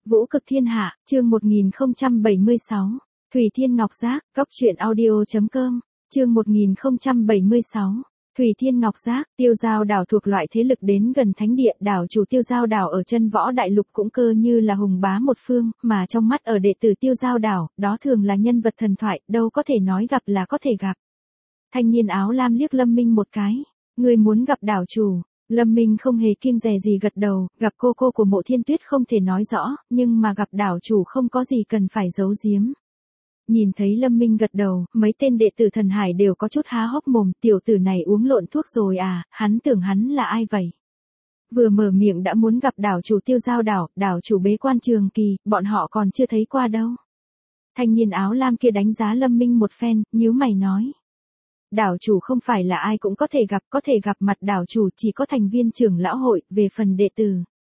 Vũ cực thiên hạ, chương 1076. Thủy Thiên Ngọc Giác, góc truyện audio.com, chương 1076. Thủy Thiên Ngọc Giác, Tiêu Giao đảo thuộc loại thế lực đến gần thánh địa, đảo chủ Tiêu Giao đảo ở chân võ đại lục cũng cơ như là hùng bá một phương, mà trong mắt ở đệ tử Tiêu Giao đảo, đó thường là nhân vật thần thoại, đâu có thể nói gặp là có thể gặp. Thanh niên áo lam liếc Lâm Minh một cái, người muốn gặp đảo chủ. Lâm Minh không hề kiêng dè gì gật đầu, gặp cô của Mộ Thiên Tuyết không thể nói rõ, nhưng mà gặp đảo chủ không có gì cần phải giấu giếm. Nhìn thấy Lâm Minh gật đầu, mấy tên đệ tử Thần Hải đều có chút há hốc mồm, tiểu tử này uống lộn thuốc rồi à, hắn tưởng hắn là ai vậy? Vừa mở miệng đã muốn gặp đảo chủ Tiêu Giao đảo chủ bế quan trường kỳ, bọn họ còn chưa thấy qua đâu. Thanh niên áo lam kia đánh giá Lâm Minh một phen, nhíu mày nói. Đảo chủ không phải là ai cũng có thể gặp mặt đảo chủ chỉ có thành viên trưởng lão hội, về phần đệ tử.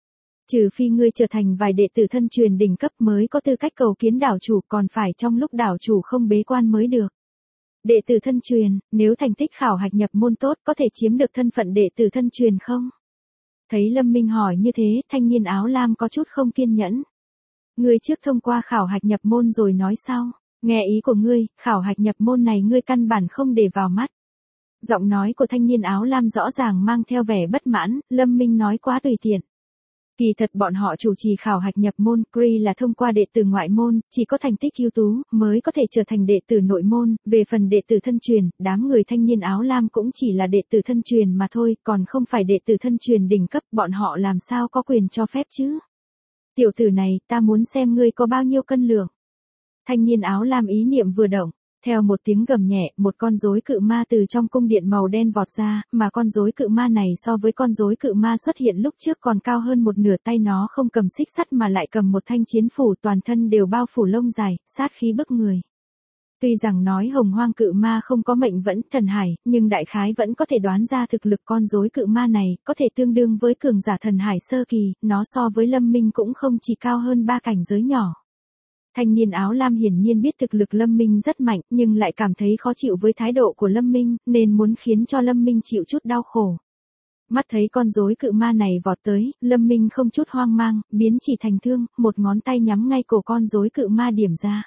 Trừ phi ngươi trở thành vài đệ tử thân truyền đỉnh cấp mới có tư cách cầu kiến đảo chủ, còn phải trong lúc đảo chủ không bế quan mới được. Đệ tử thân truyền, nếu thành tích khảo hạch nhập môn tốt có thể chiếm được thân phận đệ tử thân truyền không? Thấy Lâm Minh hỏi như thế, thanh niên áo lam có chút không kiên nhẫn. Ngươi trước thông qua khảo hạch nhập môn rồi nói sau. Nghe ý của ngươi, khảo hạch nhập môn này ngươi căn bản không để vào mắt. Giọng nói của thanh niên áo lam rõ ràng mang theo vẻ bất mãn, Lâm Minh nói quá tùy tiện. Kỳ thật bọn họ chủ trì khảo hạch nhập môn, Cree là thông qua đệ tử ngoại môn, chỉ có thành tích ưu tú, mới có thể trở thành đệ tử nội môn, về phần đệ tử thân truyền, đám người thanh niên áo lam cũng chỉ là đệ tử thân truyền mà thôi, còn không phải đệ tử thân truyền đỉnh cấp, bọn họ làm sao có quyền cho phép chứ. Tiểu tử này, ta muốn xem ngươi có bao nhiêu cân lượng. Thanh niên áo lam ý niệm vừa động, theo một tiếng gầm nhẹ, một con rối cự ma từ trong cung điện màu đen vọt ra, mà con rối cự ma này so với con rối cự ma xuất hiện lúc trước còn cao hơn một nửa, tay nó không cầm xích sắt mà lại cầm một thanh chiến phủ, toàn thân đều bao phủ lông dài, sát khí bức người. Tuy rằng nói hồng hoang cự ma không có mệnh vẫn thần hải, nhưng đại khái vẫn có thể đoán ra thực lực con rối cự ma này, có thể tương đương với cường giả thần hải sơ kỳ, nó so với Lâm Minh cũng không chỉ cao hơn 3 cảnh giới nhỏ. Thanh niên áo lam hiển nhiên biết thực lực Lâm Minh rất mạnh, nhưng lại cảm thấy khó chịu với thái độ của Lâm Minh, nên muốn khiến cho Lâm Minh chịu chút đau khổ. Mắt thấy con rối cự ma này vọt tới, Lâm Minh không chút hoang mang, biến chỉ thành thương, một ngón tay nhắm ngay cổ con rối cự ma điểm ra.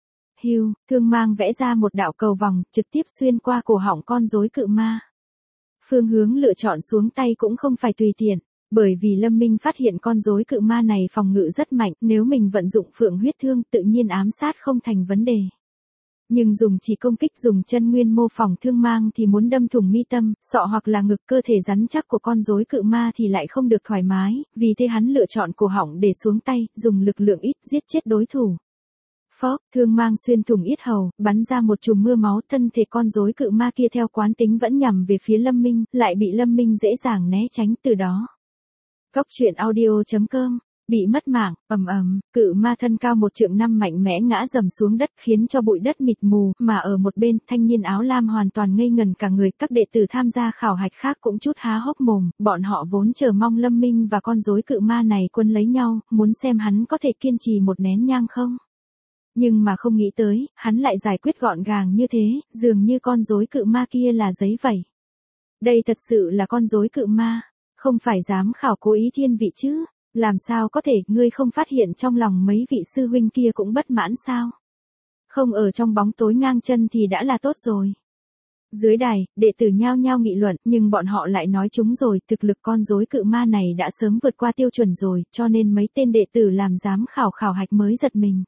Hưu, thương mang vẽ ra một đạo cầu vòng, trực tiếp xuyên qua cổ họng con rối cự ma. Phương hướng lựa chọn xuống tay cũng không phải tùy tiện. Bởi vì Lâm Minh phát hiện con rối cự ma này phòng ngự rất mạnh, nếu mình vận dụng phượng huyết thương tự nhiên ám sát không thành vấn đề. Nhưng dùng chỉ công kích dùng chân nguyên mô phỏng thương mang thì muốn đâm thủng mi tâm, sọ hoặc là ngực, cơ thể rắn chắc của con rối cự ma thì lại không được thoải mái, vì thế hắn lựa chọn cổ họng để xuống tay, dùng lực lượng ít giết chết đối thủ. Phốc, thương mang xuyên thủng yết hầu, bắn ra một chùm mưa máu, thân thể con rối cự ma kia theo quán tính vẫn nhằm về phía Lâm Minh, lại bị Lâm Minh dễ dàng né tránh từ đó. Góc truyện audio.com, bị mất mạng, cự ma thân cao 1 trượng 5 mạnh mẽ ngã dầm xuống đất khiến cho bụi đất mịt mù, mà ở một bên, thanh niên áo lam hoàn toàn ngây ngần cả người, các đệ tử tham gia khảo hạch khác cũng chút há hốc mồm, bọn họ vốn chờ mong Lâm Minh và con rối cự ma này quân lấy nhau, muốn xem hắn có thể kiên trì một nén nhang không. Nhưng mà không nghĩ tới, hắn lại giải quyết gọn gàng như thế, dường như con rối cự ma kia là giấy vậy. Đây thật sự là con rối cự ma. Không phải giám khảo cố ý thiên vị chứ, làm sao có thể, ngươi không phát hiện trong lòng mấy vị sư huynh kia cũng bất mãn sao? Không ở trong bóng tối ngang chân thì đã là tốt rồi. Dưới đài, đệ tử nhao nhao nghị luận, nhưng bọn họ lại nói chúng rồi, thực lực con rối cự ma này đã sớm vượt qua tiêu chuẩn rồi, cho nên mấy tên đệ tử làm giám khảo hạch mới giật mình.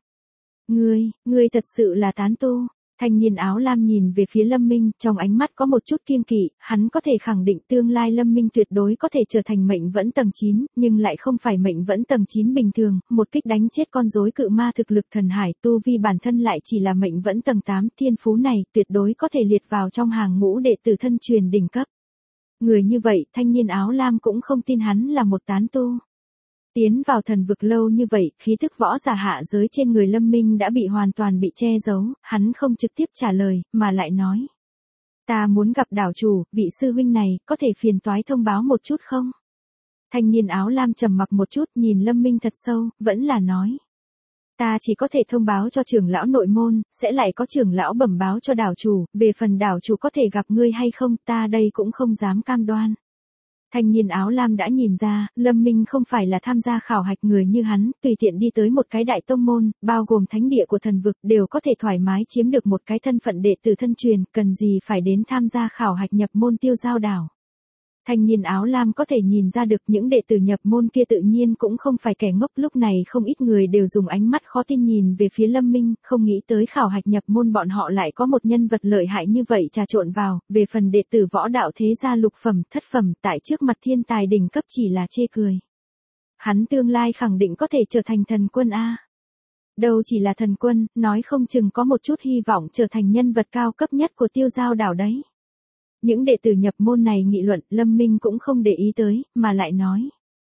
Ngươi thật sự là tán tu. Thanh niên áo lam nhìn về phía Lâm Minh, trong ánh mắt có một chút kiêng kỵ, hắn có thể khẳng định tương lai Lâm Minh tuyệt đối có thể trở thành mệnh vẫn tầng 9, nhưng lại không phải mệnh vẫn tầng 9 bình thường, một kích đánh chết con rối cự ma thực lực thần hải, tu vi bản thân lại chỉ là mệnh vẫn tầng 8, thiên phú này tuyệt đối có thể liệt vào trong hàng ngũ đệ tử thân truyền đỉnh cấp. Người như vậy, thanh niên áo lam cũng không tin hắn là một tán tu. Tiến vào thần vực lâu như vậy, khí thức võ giả hạ giới trên người Lâm Minh đã bị hoàn toàn bị che giấu, hắn không trực tiếp trả lời, mà lại nói. Ta muốn gặp đảo chủ, vị sư huynh này, có thể phiền toái thông báo một chút không? Thanh niên áo lam trầm mặc một chút, nhìn Lâm Minh thật sâu, vẫn là nói. Ta chỉ có thể thông báo cho trưởng lão nội môn, sẽ lại có trưởng lão bẩm báo cho đảo chủ, về phần đảo chủ có thể gặp ngươi hay không, ta đây cũng không dám cam đoan. Thanh niên áo lam đã nhìn ra, Lâm Minh không phải là tham gia khảo hạch người như hắn, tùy tiện đi tới một cái đại tông môn, bao gồm thánh địa của thần vực, đều có thể thoải mái chiếm được một cái thân phận đệ tử thân truyền, cần gì phải đến tham gia khảo hạch nhập môn Tiêu Giao đảo. Thanh niên áo lam có thể nhìn ra được những đệ tử nhập môn kia tự nhiên cũng không phải kẻ ngốc, lúc này không ít người đều dùng ánh mắt khó tin nhìn về phía Lâm Minh, không nghĩ tới khảo hạch nhập môn bọn họ lại có một nhân vật lợi hại như vậy trà trộn vào, về phần đệ tử võ đạo thế gia lục phẩm, thất phẩm tại trước mặt thiên tài đỉnh cấp chỉ là chê cười. Hắn tương lai khẳng định có thể trở thành thần quân A. Đâu chỉ là thần quân, nói không chừng có một chút hy vọng trở thành nhân vật cao cấp nhất của Tiêu Giao đảo đấy. Những đệ tử nhập môn này nghị luận, Lâm Minh cũng không để ý tới, mà lại nói.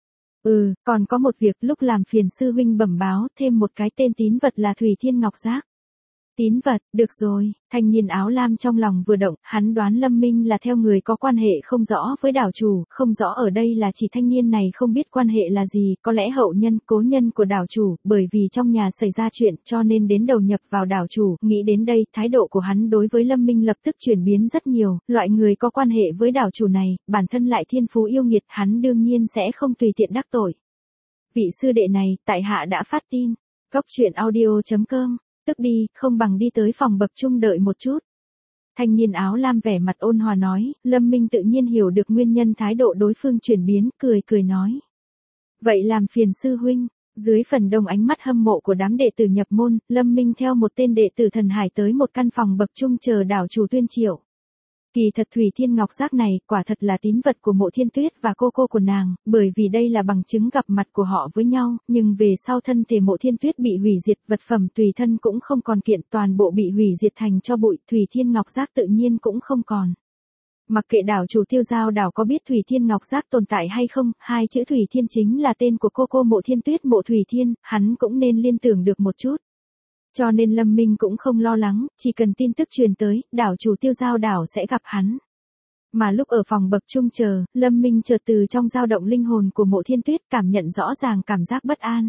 Còn có một việc, lúc làm phiền sư huynh bẩm báo, thêm một cái tên tín vật là Thủy Thiên Ngọc Giác. Tín vật, được rồi, thanh niên áo lam trong lòng vừa động, hắn đoán Lâm Minh là theo người có quan hệ không rõ với đảo chủ, không rõ ở đây là chỉ thanh niên này không biết quan hệ là gì, có lẽ hậu nhân, cố nhân của đảo chủ, bởi vì trong nhà xảy ra chuyện cho nên đến đầu nhập vào đảo chủ, nghĩ đến đây, thái độ của hắn đối với Lâm Minh lập tức chuyển biến rất nhiều, loại người có quan hệ với đảo chủ này, bản thân lại thiên phú yêu nghiệt, hắn đương nhiên sẽ không tùy tiện đắc tội. Vị sư đệ này, tại hạ đã phát tin. Cóc truyện audio.com. Tức đi, không bằng đi tới phòng bậc trung đợi một chút. Thanh niên áo lam vẻ mặt ôn hòa nói, Lâm Minh tự nhiên hiểu được nguyên nhân thái độ đối phương chuyển biến, cười nói. Vậy làm phiền sư huynh, dưới phần đông ánh mắt hâm mộ của đám đệ tử nhập môn, Lâm Minh theo một tên đệ tử thần hải tới một căn phòng bậc trung chờ đảo chủ tuyên triệu. Kỳ thật Thủy Thiên Ngọc Giác này, quả thật là tín vật của Mộ Thiên Tuyết và cô của nàng, bởi vì đây là bằng chứng gặp mặt của họ với nhau, nhưng về sau thân thể Mộ Thiên Tuyết bị hủy diệt, vật phẩm tùy thân cũng không còn kiện, toàn bộ bị hủy diệt thành cho bụi, Thủy Thiên Ngọc Giác tự nhiên cũng không còn. Mặc kệ đảo chủ Tiêu Giao đảo có biết Thủy Thiên Ngọc Giác tồn tại hay không, hai chữ Thủy Thiên chính là tên của cô Mộ Thiên Tuyết Mộ Thủy Thiên, hắn cũng nên liên tưởng được một chút. Cho nên Lâm Minh cũng không lo lắng, chỉ cần tin tức truyền tới, đảo chủ Tiêu Giao đảo sẽ gặp hắn. Mà lúc ở phòng bậc trung chờ, Lâm Minh chợt từ trong dao động linh hồn của Mộ Thiên Tuyết cảm nhận rõ ràng cảm giác bất an.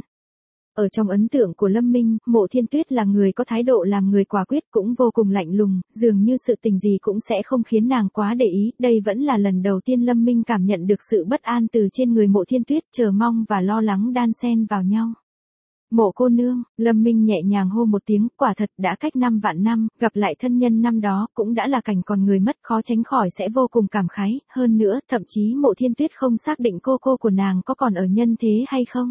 Ở trong ấn tượng của Lâm Minh, Mộ Thiên Tuyết là người có thái độ làm người quả quyết cũng vô cùng lạnh lùng, dường như sự tình gì cũng sẽ không khiến nàng quá để ý, đây vẫn là lần đầu tiên Lâm Minh cảm nhận được sự bất an từ trên người Mộ Thiên Tuyết, chờ mong và lo lắng đan xen vào nhau. Mộ cô nương, Lâm Minh nhẹ nhàng hô một tiếng, quả thật đã cách 5 vạn năm, gặp lại thân nhân năm đó cũng đã là cảnh còn người mất, khó tránh khỏi sẽ vô cùng cảm khái, hơn nữa, thậm chí Mộ Thiên Tuyết không xác định cô của nàng có còn ở nhân thế hay không.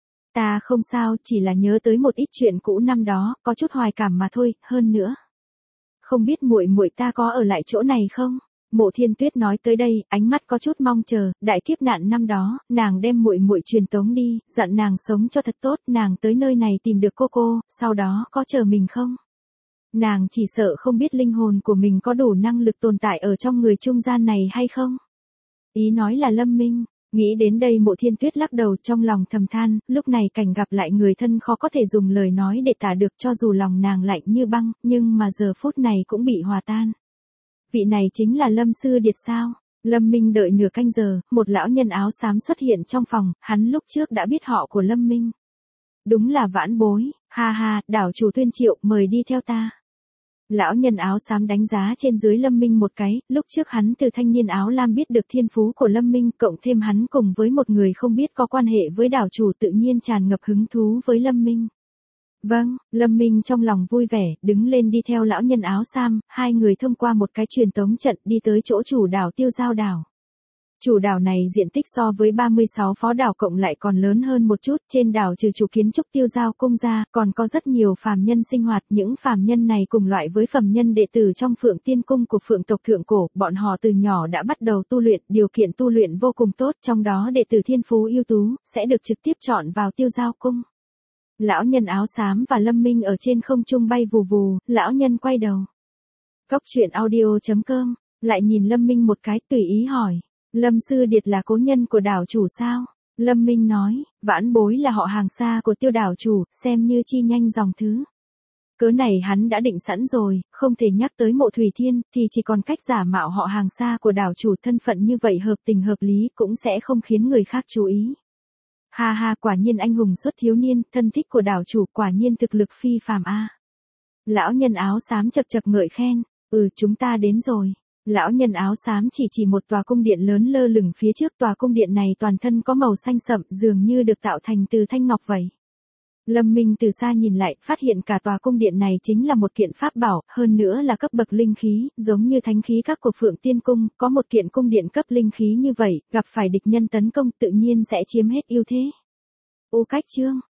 Ta không sao, chỉ là nhớ tới một ít chuyện cũ năm đó, có chút hoài cảm mà thôi, hơn nữa. Không biết muội ta có ở lại chỗ này không? Mộ Thiên Tuyết nói tới đây, ánh mắt có chút mong chờ, đại kiếp nạn năm đó, nàng đem muội truyền tống đi, dặn nàng sống cho thật tốt, nàng tới nơi này tìm được cô, sau đó có chờ mình không? Nàng chỉ sợ không biết linh hồn của mình có đủ năng lực tồn tại ở trong người trung gian này hay không? Ý nói là Lâm Minh. Nghĩ đến đây Mộ Thiên Tuyết lắc đầu trong lòng thầm than, lúc này cảnh gặp lại người thân khó có thể dùng lời nói để tả được, cho dù lòng nàng lạnh như băng, nhưng mà giờ phút này cũng bị hòa tan. Vị này chính là Lâm Sư Điệt sao? Lâm Minh đợi nửa canh giờ, một lão nhân áo xám xuất hiện trong phòng, hắn lúc trước đã biết họ của Lâm Minh. Đúng là Vãn Bối, ha, đảo chủ tuyên triệu, mời đi theo ta. Lão nhân áo xám đánh giá trên dưới Lâm Minh một cái, lúc trước hắn từ thanh niên áo lam biết được thiên phú của Lâm Minh, cộng thêm hắn cùng với một người không biết có quan hệ với đảo chủ tự nhiên tràn ngập hứng thú với Lâm Minh. Vâng, Lâm Minh trong lòng vui vẻ, đứng lên đi theo lão nhân áo xám, hai người thông qua một cái truyền tống trận đi tới chỗ chủ đảo Tiêu Giao đảo. Chủ đảo này diện tích so với 36 phó đảo cộng lại còn lớn hơn một chút, trên đảo trừ chủ kiến trúc Tiêu Giao cung ra, còn có rất nhiều phàm nhân sinh hoạt, những phàm nhân này cùng loại với phàm nhân đệ tử trong Phượng Tiên cung của Phượng tộc thượng cổ, bọn họ từ nhỏ đã bắt đầu tu luyện, điều kiện tu luyện vô cùng tốt, trong đó đệ tử thiên phú ưu tú, sẽ được trực tiếp chọn vào Tiêu Giao cung. Lão nhân áo xám và Lâm Minh ở trên không trung bay vù vù, lão nhân quay đầu. Cóc truyện audio.com, lại nhìn Lâm Minh một cái, tùy ý hỏi. Lâm Sư Điệt là cố nhân của đảo chủ sao? Lâm Minh nói, Vãn Bối là họ hàng xa của Tiêu đảo chủ, xem như chi nhanh dòng thứ. Cớ này hắn đã định sẵn rồi, không thể nhắc tới Mộ Thủy Thiên, thì chỉ còn cách giả mạo họ hàng xa của đảo chủ, thân phận như vậy hợp tình hợp lý cũng sẽ không khiến người khác chú ý. Ha, quả nhiên anh hùng xuất thiếu niên, thân thích của đảo chủ, quả nhiên thực lực phi phàm a. Lão nhân áo xám chậc ngợi khen, chúng ta đến rồi. Lão nhân áo xám chỉ chỉ một tòa cung điện lớn lơ lửng phía trước, tòa cung điện này toàn thân có màu xanh sậm, dường như được tạo thành từ thanh ngọc vậy. Lâm Minh từ xa nhìn lại, phát hiện cả tòa cung điện này chính là một kiện pháp bảo, hơn nữa là cấp bậc linh khí, giống như thánh khí các của Phượng Tiên Cung, có một kiện cung điện cấp linh khí như vậy, gặp phải địch nhân tấn công tự nhiên sẽ chiếm hết ưu thế. Cách chương